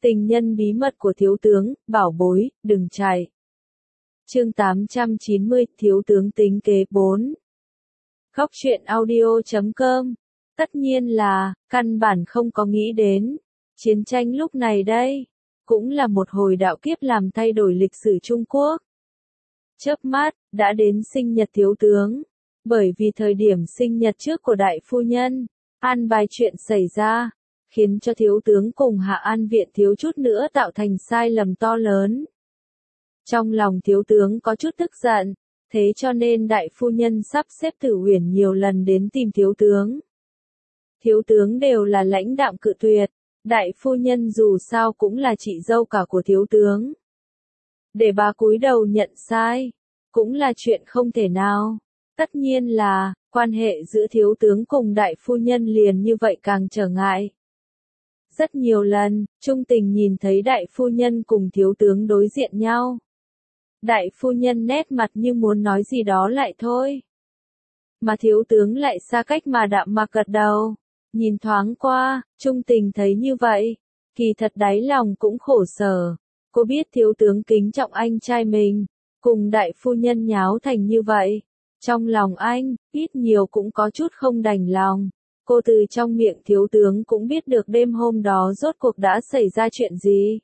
Tình nhân bí mật của thiếu tướng, bảo bối, đừng chạy. Chương 890, thiếu tướng tính kế 4. Góc truyện audio.com. Tất nhiên là, căn bản không có nghĩ đến. Chiến tranh lúc này đây, cũng là một hồi đạo kiếp làm thay đổi lịch sử Trung Quốc. Chớp mắt, đã đến sinh nhật thiếu tướng. Bởi vì thời điểm sinh nhật trước của đại phu nhân, an bài chuyện xảy ra, khiến cho thiếu tướng cùng Hạ An Viện thiếu chút nữa tạo thành sai lầm to lớn. Trong lòng thiếu tướng có chút tức giận, thế cho nên đại phu nhân sắp xếp Tử Uyển nhiều lần đến tìm thiếu tướng. Thiếu tướng đều là lãnh đạm cự tuyệt, đại phu nhân dù sao cũng là chị dâu cả của thiếu tướng. Để bà cúi đầu nhận sai, cũng là chuyện không thể nào. Tất nhiên là, quan hệ giữa thiếu tướng cùng đại phu nhân liền như vậy càng trở ngại. Rất nhiều lần, Trung Tình nhìn thấy đại phu nhân cùng thiếu tướng đối diện nhau. Đại phu nhân nét mặt như muốn nói gì đó lại thôi. Mà thiếu tướng lại xa cách mà đạm mạc gật đầu. Nhìn thoáng qua, Trung Tình thấy như vậy, kỳ thật đáy lòng cũng khổ sở. Cô biết thiếu tướng kính trọng anh trai mình, cùng đại phu nhân nháo thành như vậy. Trong lòng anh, ít nhiều cũng có chút không đành lòng. Cô từ trong miệng thiếu tướng cũng biết được đêm hôm đó rốt cuộc đã xảy ra chuyện gì.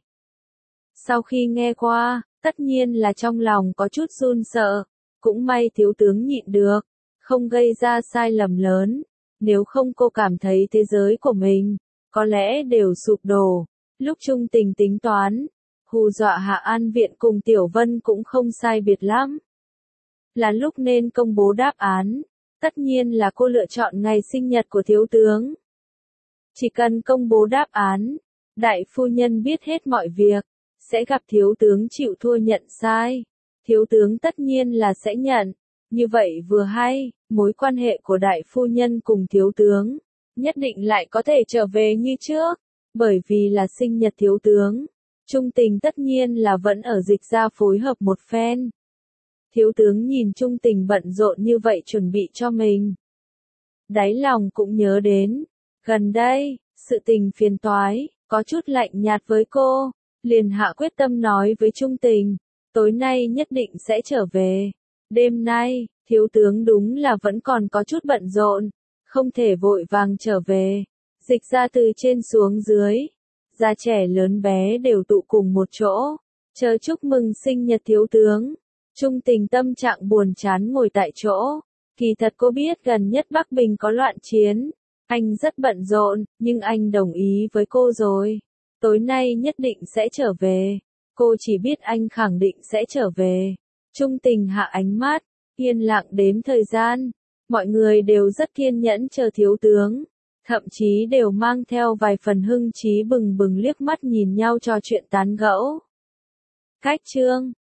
Sau khi nghe qua, tất nhiên là trong lòng có chút run sợ. Cũng may thiếu tướng nhịn được, không gây ra sai lầm lớn. Nếu không cô cảm thấy thế giới của mình, có lẽ đều sụp đổ. Lúc Trung Tình tính toán, hù dọa Hạ An Viện cùng Tiểu Vân cũng không sai biệt lắm. Là lúc nên công bố đáp án. Tất nhiên là cô lựa chọn ngày sinh nhật của thiếu tướng. Chỉ cần công bố đáp án, đại phu nhân biết hết mọi việc, sẽ gặp thiếu tướng chịu thua nhận sai. Thiếu tướng tất nhiên là sẽ nhận. Như vậy vừa hay, mối quan hệ của đại phu nhân cùng thiếu tướng, nhất định lại có thể trở về như trước. Bởi vì là sinh nhật thiếu tướng, Trung Tình tất nhiên là vẫn ở dịch ra phối hợp một phen. Thiếu tướng nhìn Trung Tình bận rộn như vậy chuẩn bị cho mình. Đáy lòng cũng nhớ đến, gần đây, sự tình phiền toái, có chút lạnh nhạt với cô, liền hạ quyết tâm nói với Trung Tình, tối nay nhất định sẽ trở về. Đêm nay, thiếu tướng đúng là vẫn còn có chút bận rộn, không thể vội vàng trở về. Dịch ra từ trên xuống dưới, già trẻ lớn bé đều tụ cùng một chỗ, chờ chúc mừng sinh nhật thiếu tướng. Trung Tình tâm trạng buồn chán ngồi tại chỗ. Kỳ thật cô biết gần nhất Bắc Bình có loạn chiến. Anh rất bận rộn, nhưng anh đồng ý với cô rồi. Tối nay nhất định sẽ trở về. Cô chỉ biết anh khẳng định sẽ trở về. Trung Tình hạ ánh mắt, yên lặng đếm thời gian. Mọi người đều rất kiên nhẫn chờ thiếu tướng. Thậm chí đều mang theo vài phần hưng trí bừng bừng liếc mắt nhìn nhau trò chuyện tán gẫu. Cách chương